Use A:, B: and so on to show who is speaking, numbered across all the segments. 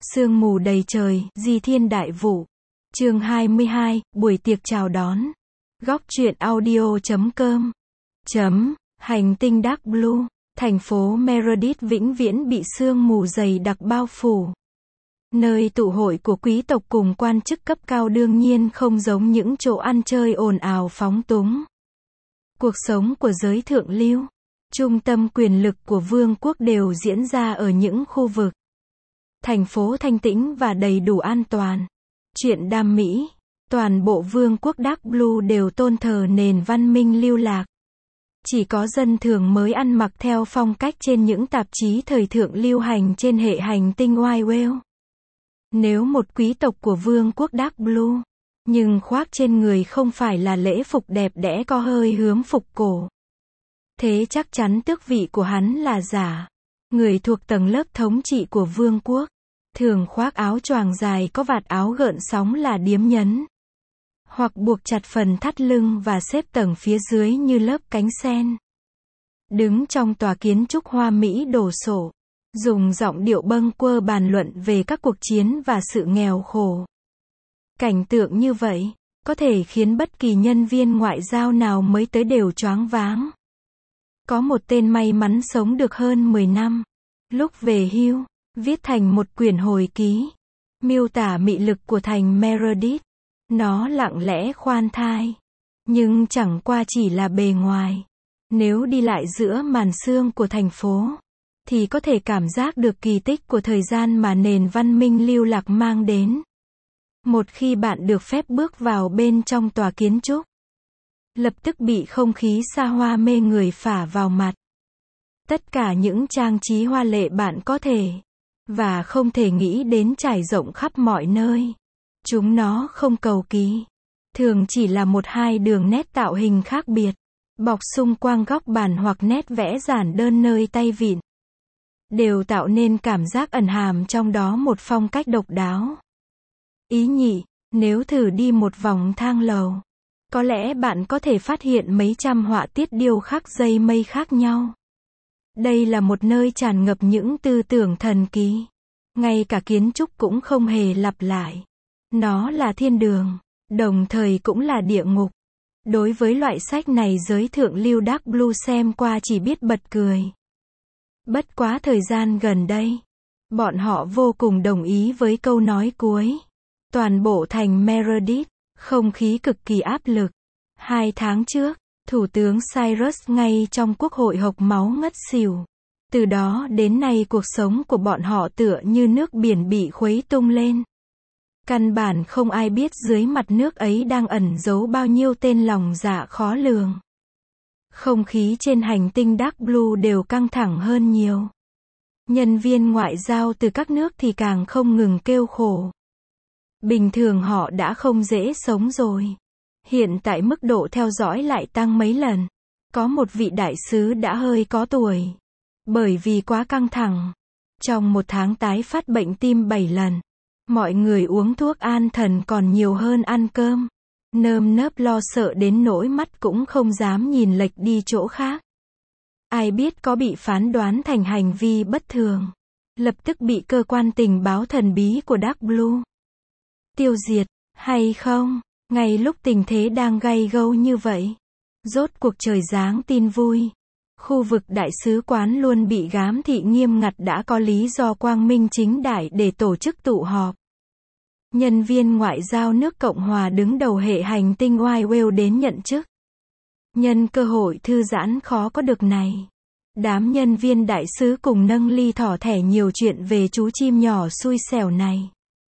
A: Sương mù đầy trời, di thiên đại vụ. Chương 22, buổi tiệc chào đón. Góc truyện audio.com. Hành tinh Dark Blue. Thành phố Meredith vĩnh viễn bị sương mù dày đặc bao phủ. Nơi tụ hội của quý tộc cùng quan chức cấp cao đương nhiên không giống những chỗ ăn chơi ồn ào phóng túng. Cuộc sống của giới thượng lưu, trung tâm quyền lực của vương quốc đều diễn ra ở những khu vực thành phố thanh tĩnh và đầy đủ an toàn. Chuyện đam mỹ, toàn bộ vương quốc Dark Blue đều tôn thờ nền văn minh lưu lạc. Chỉ có dân thường mới ăn mặc theo phong cách trên những tạp chí thời thượng lưu hành trên hệ hành tinh White Whale. Nếu một quý tộc của vương quốc Dark Blue, nhưng khoác trên người không phải là lễ phục đẹp đẽ có hơi hướng phục cổ, thế chắc chắn tước vị của hắn là giả. Người thuộc tầng lớp thống trị của vương quốc, thường khoác áo choàng dài có vạt áo gợn sóng là điếm nhấn, hoặc buộc chặt phần thắt lưng và xếp tầng phía dưới như lớp cánh sen. Đứng trong tòa kiến trúc hoa mỹ đồ sộ, dùng giọng điệu bâng quơ bàn luận về các cuộc chiến và sự nghèo khổ. Cảnh tượng như vậy, có thể khiến bất kỳ nhân viên ngoại giao nào mới tới đều choáng váng. Có một tên may mắn sống được hơn 10 năm. Lúc về hưu, viết thành một quyển hồi ký, miêu tả mị lực của thành Meredith. Nó lặng lẽ khoan thai, nhưng chẳng qua chỉ là bề ngoài. Nếu đi lại giữa màn sương của thành phố, thì có thể cảm giác được kỳ tích của thời gian mà nền văn minh lưu lạc mang đến. Một khi bạn được phép bước vào bên trong tòa kiến trúc, lập tức bị không khí xa hoa mê người phả vào mặt. Tất cả những trang trí hoa lệ bạn có thể và không thể nghĩ đến trải rộng khắp mọi nơi. Chúng nó không cầu kỳ, thường chỉ là một hai đường nét tạo hình khác biệt, bọc xung quanh góc bàn hoặc nét vẽ giản đơn nơi tay vịn, đều tạo nên cảm giác ẩn hàm trong đó một phong cách độc đáo. Ý nhị, nếu thử đi một vòng thang lầu, có lẽ bạn có thể phát hiện mấy trăm họa tiết điêu khắc dây mây khác nhau. Đây là một nơi tràn ngập những tư tưởng thần kỳ. Ngay cả kiến trúc cũng không hề lặp lại. Nó là thiên đường, đồng thời cũng là địa ngục. Đối với loại sách này giới thượng lưu Dark Blue xem qua chỉ biết bật cười. Bất quá thời gian gần đây, bọn họ vô cùng đồng ý với câu nói cuối. Toàn bộ thành Meredith, không khí cực kỳ áp lực. 2 tháng trước, Thủ tướng Cyrus ngay trong quốc hội hộc máu ngất xỉu. Từ đó đến nay cuộc sống của bọn họ tựa như nước biển bị khuấy tung lên. Căn bản không ai biết dưới mặt nước ấy đang ẩn giấu bao nhiêu tên lòng dạ khó lường. Không khí trên hành tinh Dark Blue đều căng thẳng hơn nhiều. Nhân viên ngoại giao từ các nước thì càng không ngừng kêu khổ. Bình thường họ đã không dễ sống rồi. Hiện tại mức độ theo dõi lại tăng mấy lần. Có một vị đại sứ đã hơi có tuổi. Bởi vì quá căng thẳng. Trong một tháng tái phát bệnh tim 7 lần. Mọi người uống thuốc an thần còn nhiều hơn ăn cơm. Nơm nớp lo sợ đến nỗi mắt cũng không dám nhìn lệch đi chỗ khác. Ai biết có bị phán đoán thành hành vi bất thường. Lập tức bị cơ quan tình báo thần bí của Dark Blue tiêu diệt, hay không? Ngay lúc tình thế đang gay gâu như vậy, rốt cuộc trời giáng tin vui. Khu vực đại sứ quán luôn bị giám thị nghiêm ngặt đã có lý do quang minh chính đại để tổ chức tụ họp. Nhân viên ngoại giao nước Cộng hòa đứng đầu hệ hành tinh White Whale đến nhận chức. Nhân cơ hội thư giãn khó có được này, đám nhân viên đại sứ cùng nâng ly thỏ thẻ nhiều chuyện về chú chim nhỏ xui xẻo này.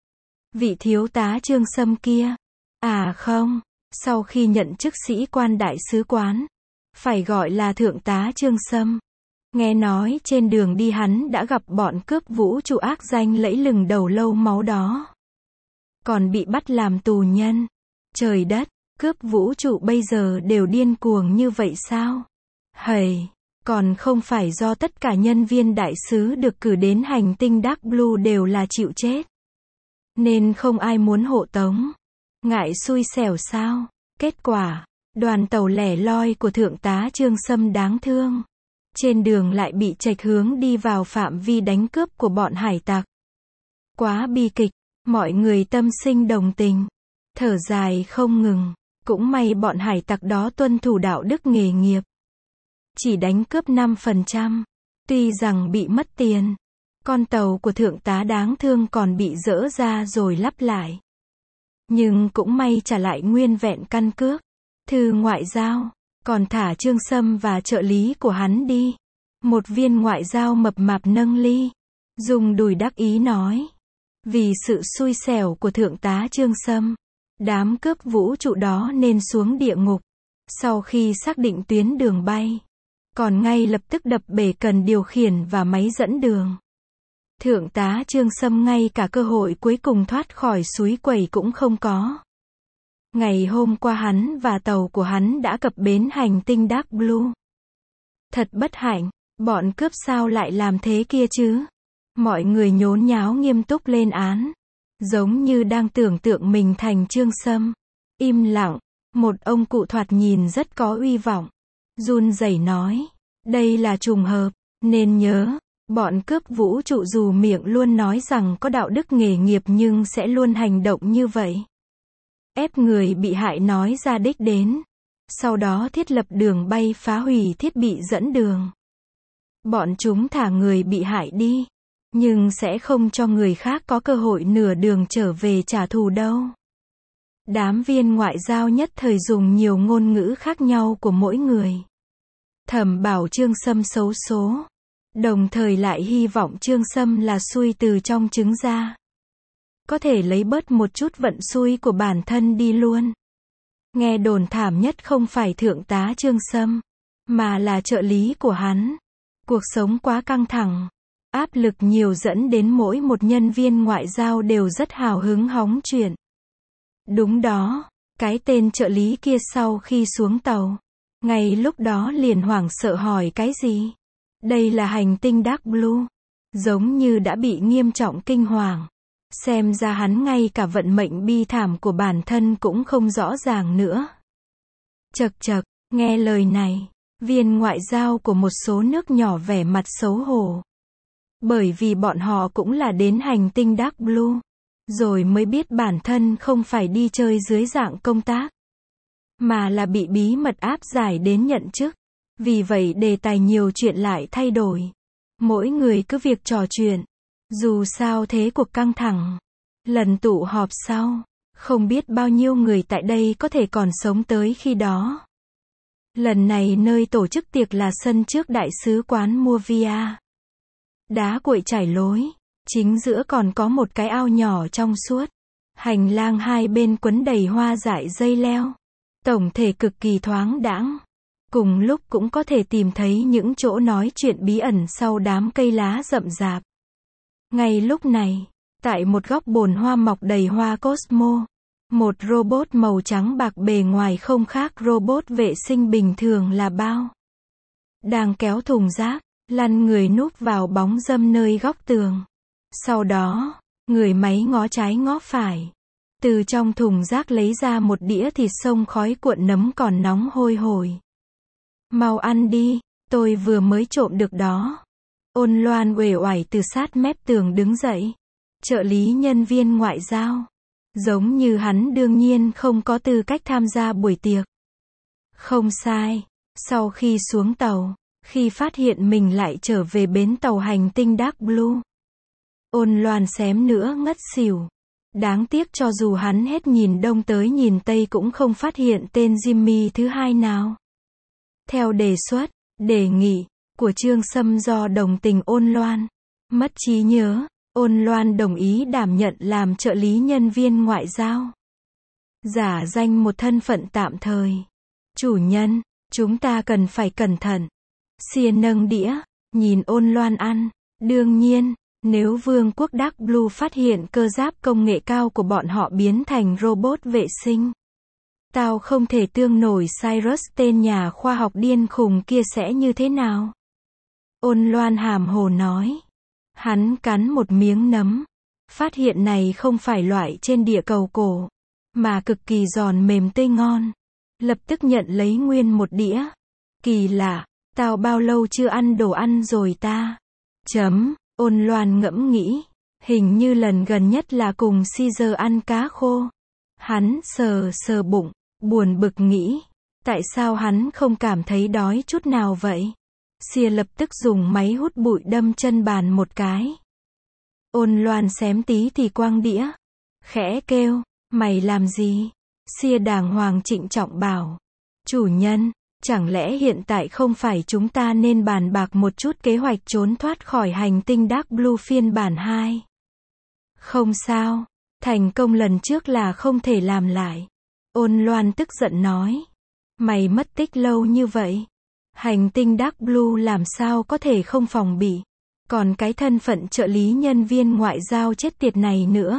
A: Vị thiếu tá Trương Sâm kia. À không, sau khi nhận chức sĩ quan đại sứ quán, phải gọi là thượng tá Trương Sâm. Nghe nói trên đường đi hắn đã gặp bọn cướp vũ trụ ác danh lẫy lừng đầu lâu máu đó. Còn bị bắt làm tù nhân. Trời đất, cướp vũ trụ bây giờ đều điên cuồng như vậy sao? Hầy, còn không phải do tất cả nhân viên đại sứ được cử đến hành tinh Dark Blue đều là chịu chết. Nên không ai muốn hộ tống. Ngại xui xẻo sao? Kết quả, đoàn tàu lẻ loi của thượng tá Trương Sâm đáng thương. Trên đường lại bị chệch hướng đi vào phạm vi đánh cướp của bọn hải tặc. Quá bi kịch, mọi người tâm sinh đồng tình, thở dài không ngừng. Cũng may bọn hải tặc đó tuân thủ đạo đức nghề nghiệp. Chỉ đánh cướp 5%. Tuy rằng bị mất tiền, con tàu của thượng tá đáng thương còn bị dỡ ra rồi lắp lại. Nhưng cũng may trả lại nguyên vẹn căn cước, thư ngoại giao, còn thả Trương Sâm và trợ lý của hắn đi. Một viên ngoại giao mập mạp nâng ly, dùng đùi đắc ý nói. Vì sự xui xẻo của thượng tá Trương Sâm, đám cướp vũ trụ đó nên xuống địa ngục. Sau khi xác định tuyến đường bay, còn ngay lập tức đập bể cần điều khiển và máy dẫn đường. Thượng tá Trương Sâm ngay cả cơ hội cuối cùng thoát khỏi suối quẩy cũng không có. Ngày hôm qua hắn và tàu của hắn đã cập bến hành tinh Dark Blue. Thật bất hạnh, bọn cướp sao lại làm thế kia chứ? Mọi người nhốn nháo nghiêm túc lên án, giống như đang tưởng tượng mình thành Trương Sâm. Im lặng, một ông cụ thoạt nhìn rất có uy vọng, run rẩy nói, đây là trùng hợp, nên nhớ, bọn cướp vũ trụ dù miệng luôn nói rằng có đạo đức nghề nghiệp nhưng sẽ luôn hành động như vậy. Ép người bị hại nói ra đích đến, sau đó thiết lập đường bay phá hủy thiết bị dẫn đường. Bọn chúng thả người bị hại đi, nhưng sẽ không cho người khác có cơ hội nửa đường trở về trả thù đâu. Đám viên ngoại giao nhất thời dùng nhiều ngôn ngữ khác nhau của mỗi người. Thầm bảo Trương Sâm xấu số, đồng thời lại hy vọng Trương Sâm là xui từ trong trứng ra. Có thể lấy bớt một chút vận xui của bản thân đi luôn. Nghe đồn thảm nhất không phải thượng tá Trương Sâm, mà là trợ lý của hắn. Cuộc sống quá căng thẳng, áp lực nhiều dẫn đến mỗi một nhân viên ngoại giao đều rất hào hứng hóng chuyện. Đúng đó, cái tên trợ lý kia sau khi xuống tàu, ngay lúc đó liền hoảng sợ hỏi cái gì? Đây là hành tinh Dark Blue. Giống như đã bị nghiêm trọng kinh hoàng. Xem ra hắn ngay cả vận mệnh bi thảm của bản thân cũng không rõ ràng nữa. Chậc chậc, nghe lời này, viên ngoại giao của một số nước nhỏ vẻ mặt xấu hổ. Bởi vì bọn họ cũng là đến hành tinh Dark Blue, rồi mới biết bản thân không phải đi chơi dưới dạng công tác, mà là bị bí mật áp giải đến nhận chức. Vì vậy đề tài nhiều chuyện lại thay đổi. Mỗi người cứ việc trò chuyện. Dù sao thế cuộc căng thẳng. Lần tụ họp sau, không biết bao nhiêu người tại đây có thể còn sống tới khi đó. Lần này nơi tổ chức tiệc là sân trước đại sứ quán Movia. Đá cuội trải lối, chính giữa còn có một cái ao nhỏ trong suốt. Hành lang hai bên quấn đầy hoa dại dây leo. Tổng thể cực kỳ thoáng đãng. Cùng lúc cũng có thể tìm thấy những chỗ nói chuyện bí ẩn sau đám cây lá rậm rạp. Ngay lúc này, tại một góc bồn hoa mọc đầy hoa Cosmo, một robot màu trắng bạc bề ngoài không khác robot vệ sinh bình thường là bao. Đang kéo thùng rác, lăn người núp vào bóng râm nơi góc tường. Sau đó, người máy ngó trái ngó phải. Từ trong thùng rác lấy ra một đĩa thịt xông khói cuộn nấm còn nóng hôi hổi. Mau ăn đi, tôi vừa mới trộm được đó. Ôn Loan uể oải từ sát mép tường đứng dậy. Trợ lý nhân viên ngoại giao. Giống như hắn đương nhiên không có tư cách tham gia buổi tiệc. Không sai. Sau khi xuống tàu, khi phát hiện mình lại trở về bến tàu hành tinh Dark Blue, Ôn Loan xém nữa ngất xỉu. Đáng tiếc cho dù hắn hết nhìn đông tới nhìn tây cũng không phát hiện tên Jimmy thứ hai nào. Theo đề xuất, đề nghị của Trương Sâm do đồng tình Ôn Loan, mất trí nhớ, Ôn Loan đồng ý đảm nhận làm trợ lý nhân viên ngoại giao. Giả danh một thân phận tạm thời. Chủ nhân, chúng ta cần phải cẩn thận. Xia nâng đĩa, nhìn Ôn Loan ăn. Đương nhiên, nếu Vương quốc Dark Blue phát hiện cơ giáp công nghệ cao của bọn họ biến thành robot vệ sinh, tao không thể tương nổi Cyrus tên nhà khoa học điên khùng kia sẽ như thế nào? Ôn Loan hàm hồ nói. Hắn cắn một miếng nấm. Phát hiện này không phải loại trên địa cầu cổ, mà cực kỳ giòn mềm tươi ngon. Lập tức nhận lấy nguyên một đĩa. Kỳ lạ, tao bao lâu chưa ăn đồ ăn rồi ta? Ôn Loan ngẫm nghĩ. Hình như lần gần nhất là cùng Caesar ăn cá khô. Hắn sờ sờ bụng, buồn bực nghĩ, tại sao hắn không cảm thấy đói chút nào vậy? Sia lập tức dùng máy hút bụi đâm chân bàn một cái. Ôn Loan xém tí thì quăng đĩa, khẽ kêu, mày làm gì? Sia đàng hoàng trịnh trọng bảo, chủ nhân, chẳng lẽ hiện tại không phải chúng ta nên bàn bạc một chút kế hoạch trốn thoát khỏi hành tinh Dark Blue phiên bản 2? Không sao, thành công lần trước là không thể làm lại. Ôn Loan tức giận nói, mày mất tích lâu như vậy, hành tinh Dark Blue làm sao có thể không phòng bị, còn cái thân phận trợ lý nhân viên ngoại giao chết tiệt này nữa.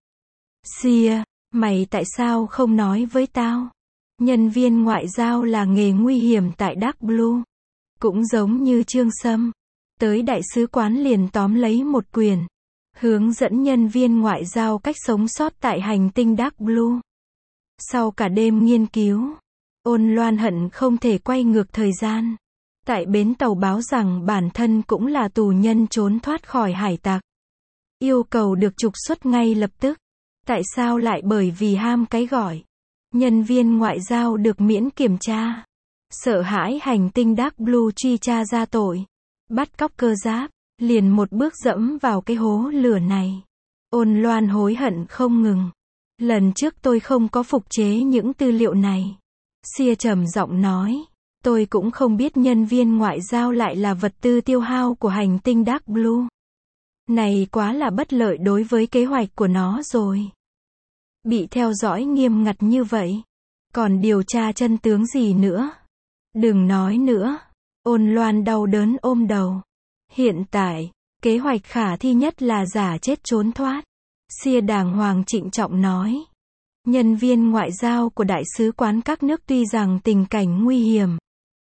A: Sia, mày tại sao không nói với tao? Nhân viên ngoại giao là nghề nguy hiểm tại Dark Blue. Cũng giống như Trương Sâm, tới đại sứ quán liền tóm lấy một quyền, hướng dẫn nhân viên ngoại giao cách sống sót tại hành tinh Dark Blue. Sau cả đêm nghiên cứu, Ôn Loan hận không thể quay ngược thời gian. Tại bến tàu báo rằng bản thân cũng là tù nhân trốn thoát khỏi hải tặc. Yêu cầu được trục xuất ngay lập tức. Tại sao lại bởi vì ham cái gọi? Nhân viên ngoại giao được miễn kiểm tra. Sợ hãi hành tinh Dark Blue truy tra ra tội. Bắt cóc cơ giáp, liền một bước dẫm vào cái hố lửa này. Ôn Loan hối hận không ngừng. Lần trước tôi không có phục chế những tư liệu này. Sia trầm giọng nói, tôi cũng không biết nhân viên ngoại giao lại là vật tư tiêu hao của hành tinh Dark Blue. Này quá là bất lợi đối với kế hoạch của nó rồi. Bị theo dõi nghiêm ngặt như vậy, còn điều tra chân tướng gì nữa? Đừng nói nữa. Ôn Loan đau đớn ôm đầu. Hiện tại, kế hoạch khả thi nhất là giả chết trốn thoát. Sia đàng hoàng trịnh trọng nói. Nhân viên ngoại giao của đại sứ quán các nước tuy rằng tình cảnh nguy hiểm,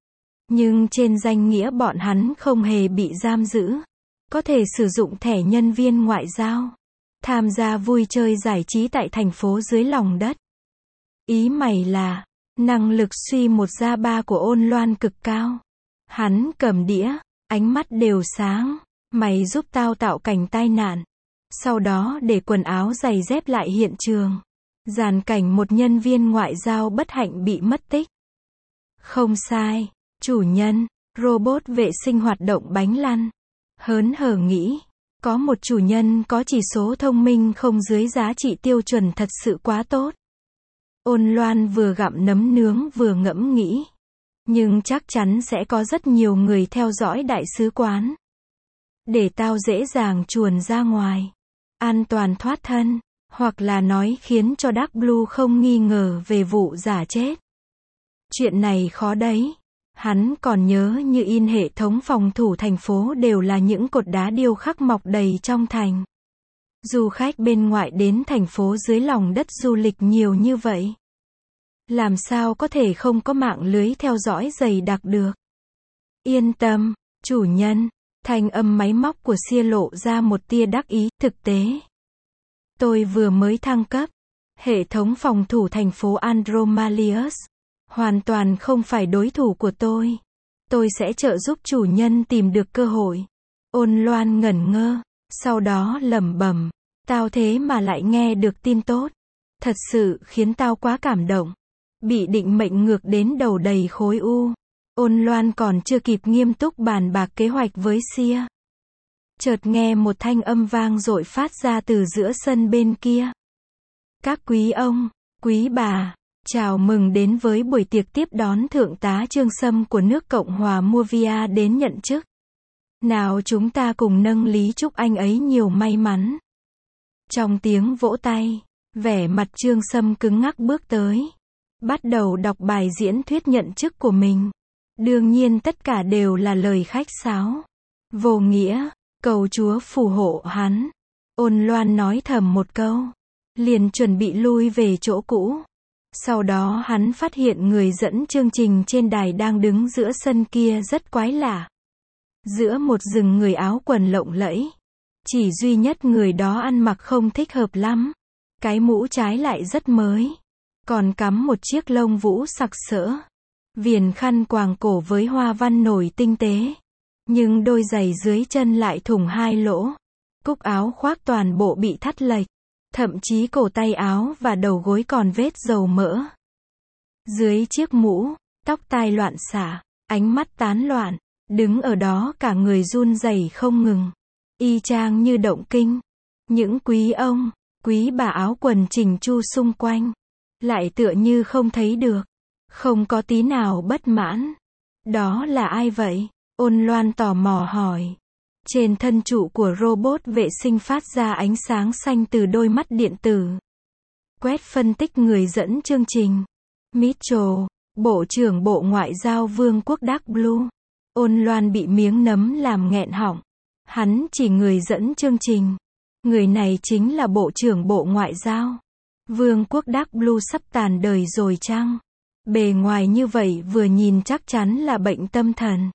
A: nhưng trên danh nghĩa bọn hắn không hề bị giam giữ. Có thể sử dụng thẻ nhân viên ngoại giao, tham gia vui chơi giải trí tại thành phố dưới lòng đất. Ý mày là, năng lực suy một ra ba của Ôn Loan cực cao. Hắn cầm đĩa, ánh mắt đều sáng. Mày giúp tao tạo cảnh tai nạn. Sau đó để quần áo giày dép lại hiện trường. Dàn cảnh một nhân viên ngoại giao bất hạnh bị mất tích. Không sai, chủ nhân, robot vệ sinh hoạt động bánh lăn. Hớn hở nghĩ, có một chủ nhân có chỉ số thông minh không dưới giá trị tiêu chuẩn thật sự quá tốt. Ôn Loan vừa gặm nấm nướng vừa ngẫm nghĩ. Nhưng chắc chắn sẽ có rất nhiều người theo dõi đại sứ quán. Để tao dễ dàng chuồn ra ngoài. An toàn thoát thân. Hoặc là nói khiến cho Dark Blue không nghi ngờ về vụ giả chết. Chuyện này khó đấy. Hắn còn nhớ như in hệ thống phòng thủ thành phố đều là những cột đá điêu khắc mọc đầy trong thành. Du khách bên ngoại đến thành phố dưới lòng đất du lịch nhiều như vậy. Làm sao có thể không có mạng lưới theo dõi dày đặc được. Yên tâm, chủ nhân. Thanh âm máy móc của Sia lộ ra một tia đắc ý. Thực tế, tôi vừa mới thăng cấp. Hệ thống phòng thủ thành phố Andromalius hoàn toàn không phải đối thủ của tôi. Tôi sẽ trợ giúp chủ nhân tìm được cơ hội. Ôn Loan ngẩn ngơ, sau đó lẩm bẩm, tao thế mà lại nghe được tin tốt. Thật sự khiến tao quá cảm động. Bị định mệnh ngược đến đầu đầy khối u. Ôn Loan còn chưa kịp nghiêm túc bàn bạc kế hoạch với Sia. Chợt nghe một thanh âm vang dội phát ra từ giữa sân bên kia. Các quý ông, quý bà, chào mừng đến với buổi tiệc tiếp đón Thượng tá Trương Sâm của nước Cộng hòa Movia đến nhận chức. Nào chúng ta cùng nâng ly chúc anh ấy nhiều may mắn. Trong tiếng vỗ tay, vẻ mặt Trương Sâm cứng ngắc bước tới. Bắt đầu đọc bài diễn thuyết nhận chức của mình. Đương nhiên tất cả đều là lời khách sáo. Vô nghĩa, cầu Chúa phù hộ hắn. Ôn Loan nói thầm một câu. Liền chuẩn bị lui về chỗ cũ. Sau đó hắn phát hiện người dẫn chương trình trên đài đang đứng giữa sân kia rất quái lạ. Giữa một rừng người áo quần lộng lẫy. Chỉ duy nhất người đó ăn mặc không thích hợp lắm. Cái mũ trái lại rất mới. Còn cắm một chiếc lông vũ sặc sỡ. Viền khăn quàng cổ với hoa văn nổi tinh tế. Nhưng đôi giày dưới chân lại thủng hai lỗ. Cúc áo khoác toàn bộ bị thắt lệch. Thậm chí cổ tay áo và đầu gối còn vết dầu mỡ. Dưới chiếc mũ, tóc tai loạn xạ, ánh mắt tán loạn, đứng ở đó cả người run rẩy không ngừng. Y chang như động kinh. Những quý ông, quý bà áo quần chỉnh chu xung quanh, lại tựa như không thấy được. Không có tí nào bất mãn. Đó là ai vậy? Ôn Loan tò mò hỏi. Trên thân trụ của robot vệ sinh phát ra ánh sáng xanh từ đôi mắt điện tử. Quét phân tích người dẫn chương trình. Mitchell, Bộ trưởng Bộ Ngoại giao Vương quốc Dark Blue. Ôn Loan bị miếng nấm làm nghẹn họng. Hắn chỉ người dẫn chương trình. Người này chính là Bộ trưởng Bộ Ngoại giao. Vương quốc Dark Blue sắp tàn đời rồi chăng? Bề ngoài như vậy vừa nhìn chắc chắn là bệnh tâm thần.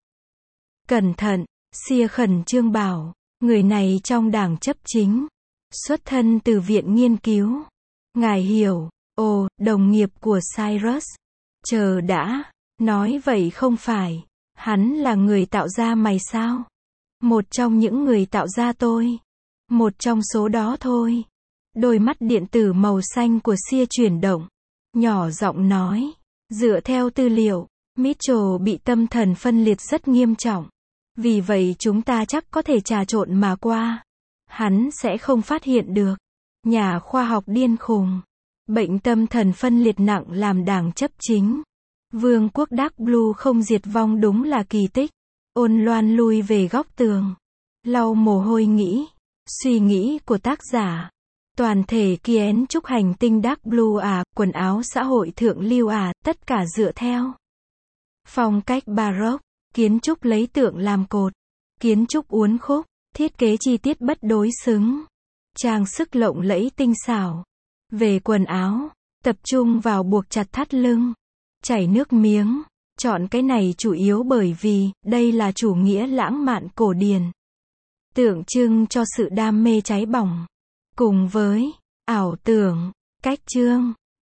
A: Cẩn thận, Sia khẩn trương bảo. Người này trong đảng chấp chính. Xuất thân từ viện nghiên cứu. Ngài hiểu. Ồ, đồng nghiệp của Cyrus. Chờ đã. Nói vậy không phải. Hắn là người tạo ra mày sao? Một trong những người tạo ra tôi. Một trong số đó thôi. Đôi mắt điện tử màu xanh của Sia chuyển động. Nhỏ giọng nói. Dựa theo tư liệu, Mitchell bị tâm thần phân liệt rất nghiêm trọng. Vì vậy chúng ta chắc có thể trà trộn mà qua. Hắn sẽ không phát hiện được. Nhà khoa học điên khùng. Bệnh tâm thần phân liệt nặng làm đảng chấp chính. Vương quốc Dark Blue không diệt vong đúng là kỳ tích. Ôn Loan lui về góc tường. Lau mồ hôi nghĩ. Suy nghĩ của tác giả. Toàn thể kiến trúc hành tinh Dark Blue à, quần áo xã hội thượng lưu à, tất cả dựa theo phong cách Baroque, kiến trúc lấy tượng làm cột, kiến trúc uốn khúc, thiết kế chi tiết bất đối xứng, trang sức lộng lẫy tinh xảo. Về quần áo, tập trung vào buộc chặt thắt lưng, chảy nước miếng, chọn cái này chủ yếu bởi vì đây là chủ nghĩa lãng mạn cổ điển, tượng trưng cho sự đam mê cháy bỏng. Cùng với ảo tưởng, cách chương,